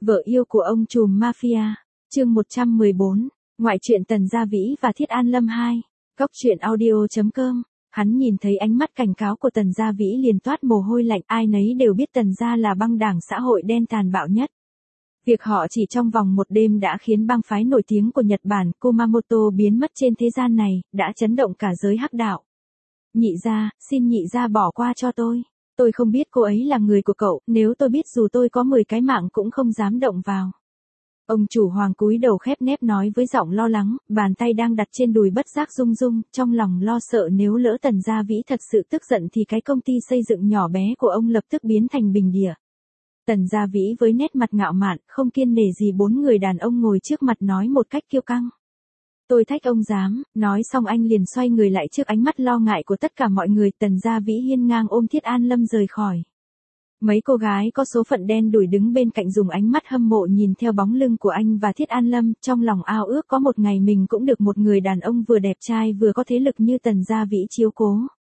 Vợ yêu của ông trùm mafia. Chương 114. Ngoại truyện Tần Gia Vĩ và Thiết An Lâm 2. Góc truyện audio.com. Hắn nhìn thấy ánh mắt cảnh cáo của Tần Gia Vĩ liền toát mồ hôi lạnh, ai nấy đều biết Tần Gia là băng đảng xã hội đen tàn bạo nhất. Việc họ chỉ trong vòng một đêm đã khiến bang phái nổi tiếng của Nhật Bản Kumamoto biến mất trên thế gian này, đã chấn động cả giới hắc đạo. Nhị gia, xin nhị gia bỏ qua cho tôi. Tôi không biết cô ấy là người của cậu, nếu tôi biết dù tôi có 10 cái mạng cũng không dám động vào. Ông chủ Hoàng cúi đầu khép nép nói với giọng lo lắng, bàn tay đang đặt trên đùi bất giác rung rung, trong lòng lo sợ nếu lỡ Tần Gia Vĩ thật sự tức giận thì cái công ty xây dựng nhỏ bé của ông lập tức biến thành bình địa. Tần Gia Vĩ với nét mặt ngạo mạn, không kiêng nể gì bốn người đàn ông ngồi trước mặt nói một cách kiêu căng. Tôi thách ông dám, nói xong anh liền xoay người lại trước ánh mắt lo ngại của tất cả mọi người. Tần Gia Vĩ hiên ngang ôm Thiết An Lâm rời khỏi. Mấy cô gái có số phận đen đủi đứng bên cạnh dùng ánh mắt hâm mộ nhìn theo bóng lưng của anh và Thiết An Lâm, trong lòng ao ước có một ngày mình cũng được một người đàn ông vừa đẹp trai vừa có thế lực như Tần Gia Vĩ chiếu cố.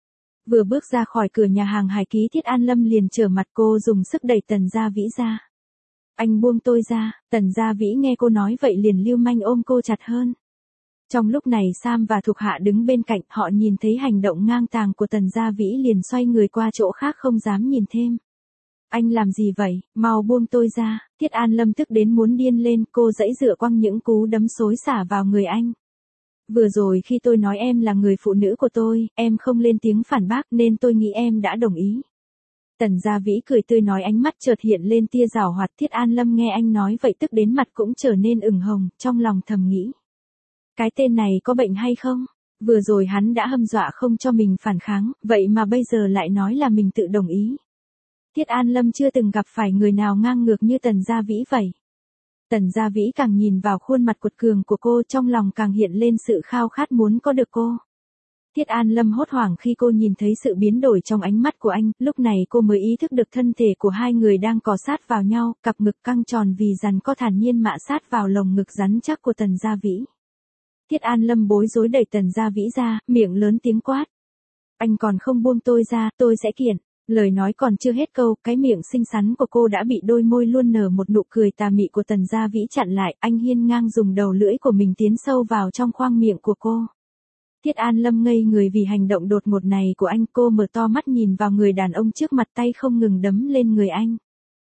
Vừa bước ra khỏi cửa nhà hàng Hải Ký, Thiết An Lâm liền trở mặt cô dùng sức đẩy Tần Gia Vĩ ra. Anh buông tôi ra. Tần Gia Vĩ nghe cô nói vậy liền lưu manh ôm cô chặt hơn. Trong lúc này Sam và thuộc hạ đứng bên cạnh, họ nhìn thấy hành động ngang tàng của Tần Gia Vĩ liền xoay người qua chỗ khác không dám nhìn thêm. Anh làm gì vậy, mau buông tôi ra. Thiết An Lâm tức đến muốn điên lên, cô giãy giụa quăng những cú đấm xối xả vào người anh. Vừa rồi khi tôi nói em là người phụ nữ của tôi, em không lên tiếng phản bác nên tôi nghĩ em đã đồng ý. Tần Gia Vĩ cười tươi nói, ánh mắt chợt hiện lên tia giảo hoạt. Thiết An Lâm nghe anh nói vậy tức đến mặt cũng trở nên ửng hồng, trong lòng thầm nghĩ. Cái tên này có bệnh hay không? Vừa rồi hắn đã hăm dọa không cho mình phản kháng, vậy mà bây giờ lại nói là mình tự đồng ý. Thiết An Lâm chưa từng gặp phải người nào ngang ngược như Tần Gia Vĩ vậy. Tần Gia Vĩ càng nhìn vào khuôn mặt cuột cường của cô, trong lòng càng hiện lên sự khao khát muốn có được cô. Thiết An Lâm hốt hoảng khi cô nhìn thấy sự biến đổi trong ánh mắt của anh, lúc này cô mới ý thức được thân thể của hai người đang cọ sát vào nhau, cặp ngực căng tròn vì giằng co thản nhiên mạ sát vào lồng ngực rắn chắc của Tần Gia Vĩ. Thiết An Lâm bối rối đẩy Tần Gia Vĩ ra, miệng lớn tiếng quát. Anh còn không buông tôi ra, tôi sẽ kiện. Lời nói còn chưa hết câu, cái miệng xinh xắn của cô đã bị đôi môi luôn nở một nụ cười tà mị của Tần Gia Vĩ chặn lại. Anh hiên ngang dùng đầu lưỡi của mình tiến sâu vào trong khoang miệng của cô. Thiết An Lâm ngây người vì hành động đột ngột này của anh, cô mở to mắt nhìn vào người đàn ông trước mặt, tay không ngừng đấm lên người anh.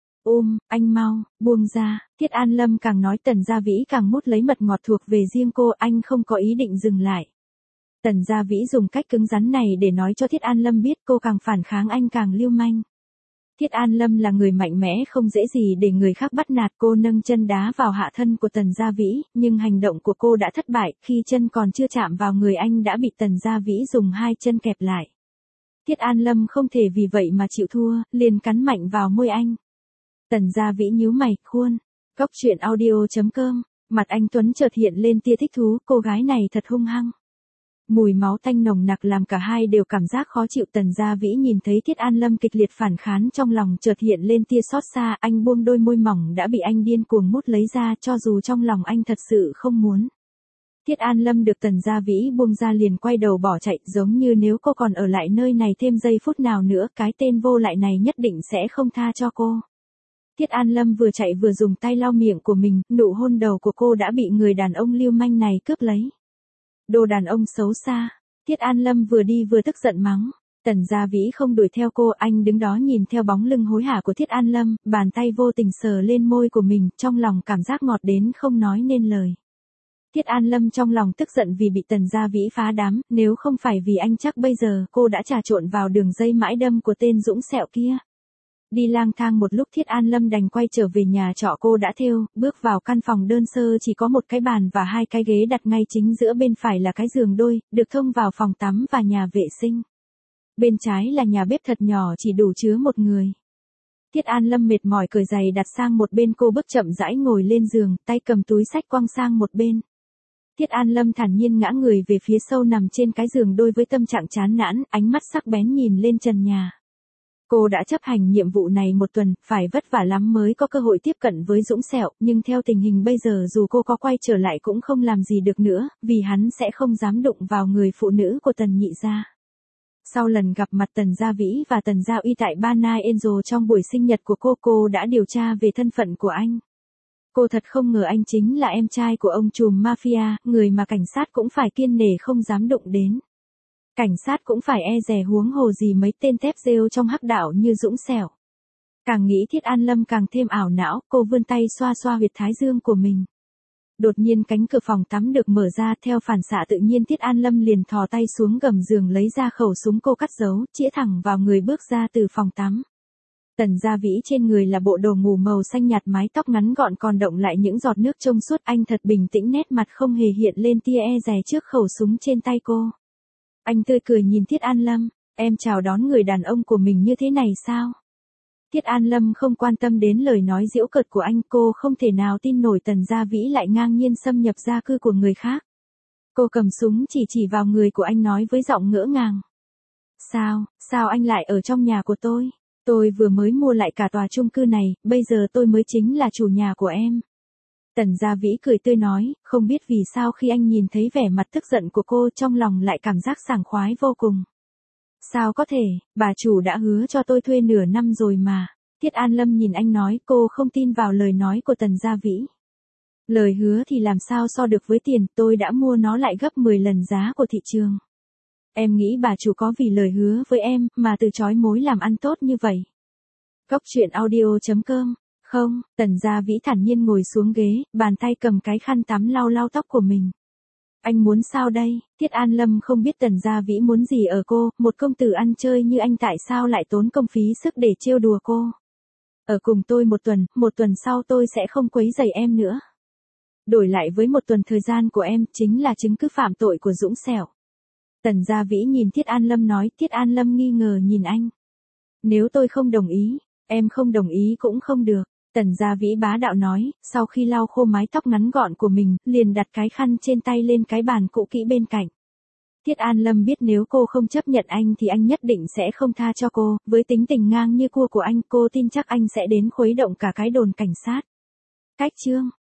Anh mau, buông ra. Thiết An Lâm càng nói Tần Gia Vĩ càng mút lấy mật ngọt thuộc về riêng cô, anh không có ý định dừng lại. Tần Gia Vĩ dùng cách cứng rắn này để nói cho Thiết An Lâm biết cô càng phản kháng anh càng lưu manh. Thiết An Lâm là người mạnh mẽ không dễ gì để người khác bắt nạt, cô nâng chân đá vào hạ thân của Tần Gia Vĩ, nhưng hành động của cô đã thất bại, khi chân còn chưa chạm vào người anh đã bị Tần Gia Vĩ dùng hai chân kẹp lại. Thiết An Lâm không thể vì vậy mà chịu thua, liền cắn mạnh vào môi anh. Tần Gia Vĩ nhíu mày, khuôn. Góc truyện audio.com. Mặt anh Tuấn chợt hiện lên tia thích thú, cô gái này thật hung hăng. Mùi máu tanh nồng nặc làm cả hai đều cảm giác khó chịu. Tần Gia Vĩ nhìn thấy Thiết An Lâm kịch liệt phản kháng, trong lòng chợt hiện lên tia xót xa, anh buông đôi môi mỏng đã bị anh điên cuồng mút lấy ra, cho dù trong lòng anh thật sự không muốn. Thiết An Lâm được Tần Gia Vĩ buông ra liền quay đầu bỏ chạy, giống như nếu cô còn ở lại nơi này thêm giây phút nào nữa, cái tên vô lại này nhất định sẽ không tha cho cô. Thiết An Lâm vừa chạy vừa dùng tay lau miệng của mình, nụ hôn đầu của cô đã bị người đàn ông lưu manh này cướp lấy. Đồ đàn ông xấu xa. Thiết An Lâm vừa đi vừa tức giận mắng. Tần Gia Vĩ không đuổi theo cô, anh đứng đó nhìn theo bóng lưng hối hả của Thiết An Lâm, bàn tay vô tình sờ lên môi của mình, trong lòng cảm giác ngọt đến không nói nên lời. Thiết An Lâm trong lòng tức giận vì bị Tần Gia Vĩ phá đám, nếu không phải vì anh chắc bây giờ cô đã trà trộn vào đường dây mãi đâm của tên Dũng Sẹo kia. Đi lang thang một lúc Thiết An Lâm đành quay trở về nhà trọ cô đã thêu, bước vào căn phòng đơn sơ chỉ có một cái bàn và hai cái ghế đặt ngay chính giữa, bên phải là cái giường đôi, được thông vào phòng tắm và nhà vệ sinh. Bên trái là nhà bếp thật nhỏ chỉ đủ chứa một người. Thiết An Lâm mệt mỏi cởi giày đặt sang một bên, cô bước chậm rãi ngồi lên giường, tay cầm túi xách quăng sang một bên. Thiết An Lâm thản nhiên ngã người về phía sau nằm trên cái giường đôi với tâm trạng chán nản, ánh mắt sắc bén nhìn lên trần nhà. Cô đã chấp hành nhiệm vụ này một tuần, phải vất vả lắm mới có cơ hội tiếp cận với Dũng Sẹo, nhưng theo tình hình bây giờ dù cô có quay trở lại cũng không làm gì được nữa, vì hắn sẽ không dám đụng vào người phụ nữ của Tần nhị gia. Sau lần gặp mặt Tần Gia Vĩ và Tần Gia Uy tại Ba Nai Angel trong buổi sinh nhật của cô đã điều tra về thân phận của anh. Cô thật không ngờ anh chính là em trai của ông trùm mafia, người mà cảnh sát cũng phải kiêng nể không dám đụng đến. Cảnh sát cũng phải e dè huống hồ gì mấy tên tép rêu trong hắc đạo như Dũng Sẻo. Càng nghĩ Thiết An Lâm càng thêm ảo não, cô vươn tay xoa xoa huyệt thái dương của mình. Đột nhiên cánh cửa phòng tắm được mở ra, theo phản xạ tự nhiên Thiết An Lâm liền thò tay xuống gầm giường lấy ra khẩu súng cô cắt giấu, chĩa thẳng vào người bước ra từ phòng tắm. Tần Gia Vĩ trên người là bộ đồ ngủ màu xanh nhạt, mái tóc ngắn gọn còn động lại những giọt nước trong suốt, anh thật bình tĩnh, nét mặt không hề hiện lên tia e dè trước khẩu súng trên tay cô. Anh tươi cười nhìn Thiết An Lâm, em chào đón người đàn ông của mình như thế này sao? Thiết An Lâm không quan tâm đến lời nói giễu cợt của anh, cô không thể nào tin nổi Tần Gia Vĩ lại ngang nhiên xâm nhập gia cư của người khác. Cô cầm súng chỉ vào người của anh nói với giọng ngỡ ngàng. Sao anh lại ở trong nhà của tôi? Tôi vừa mới mua lại cả tòa chung cư này, bây giờ tôi mới chính là chủ nhà của em. Tần Gia Vĩ cười tươi nói, không biết vì sao khi anh nhìn thấy vẻ mặt tức giận của cô trong lòng lại cảm giác sảng khoái vô cùng. Sao có thể, bà chủ đã hứa cho tôi thuê nửa năm rồi mà. Thiết An Lâm nhìn anh nói, cô không tin vào lời nói của Tần Gia Vĩ. Lời hứa thì làm sao so được với tiền, tôi đã mua nó lại gấp 10 lần giá của thị trường. Em nghĩ bà chủ có vì lời hứa với em mà từ chối mối làm ăn tốt như vậy. Cốc truyện audio.com. Không, Tần Gia Vĩ thản nhiên ngồi xuống ghế, bàn tay cầm cái khăn tắm lau tóc của mình. Anh muốn sao đây? Thiết An Lâm không biết Tần Gia Vĩ muốn gì ở cô, một công tử ăn chơi như anh tại sao lại tốn công phí sức để trêu đùa cô. Ở cùng tôi một tuần sau tôi sẽ không quấy rầy em nữa. Đổi lại với một tuần thời gian của em chính là chứng cứ phạm tội của Dũng Sẻo. Tần Gia Vĩ nhìn Thiết An Lâm nói, Thiết An Lâm nghi ngờ nhìn anh. Nếu tôi không đồng ý, em không đồng ý cũng không được. Tần Gia Vĩ bá đạo nói, sau khi lau khô mái tóc ngắn gọn của mình, liền đặt cái khăn trên tay lên cái bàn cũ kỹ bên cạnh. Thiết An Lâm biết nếu cô không chấp nhận anh thì anh nhất định sẽ không tha cho cô, với tính tình ngang như cua của anh, cô tin chắc anh sẽ đến khuấy động cả cái đồn cảnh sát. Cách chương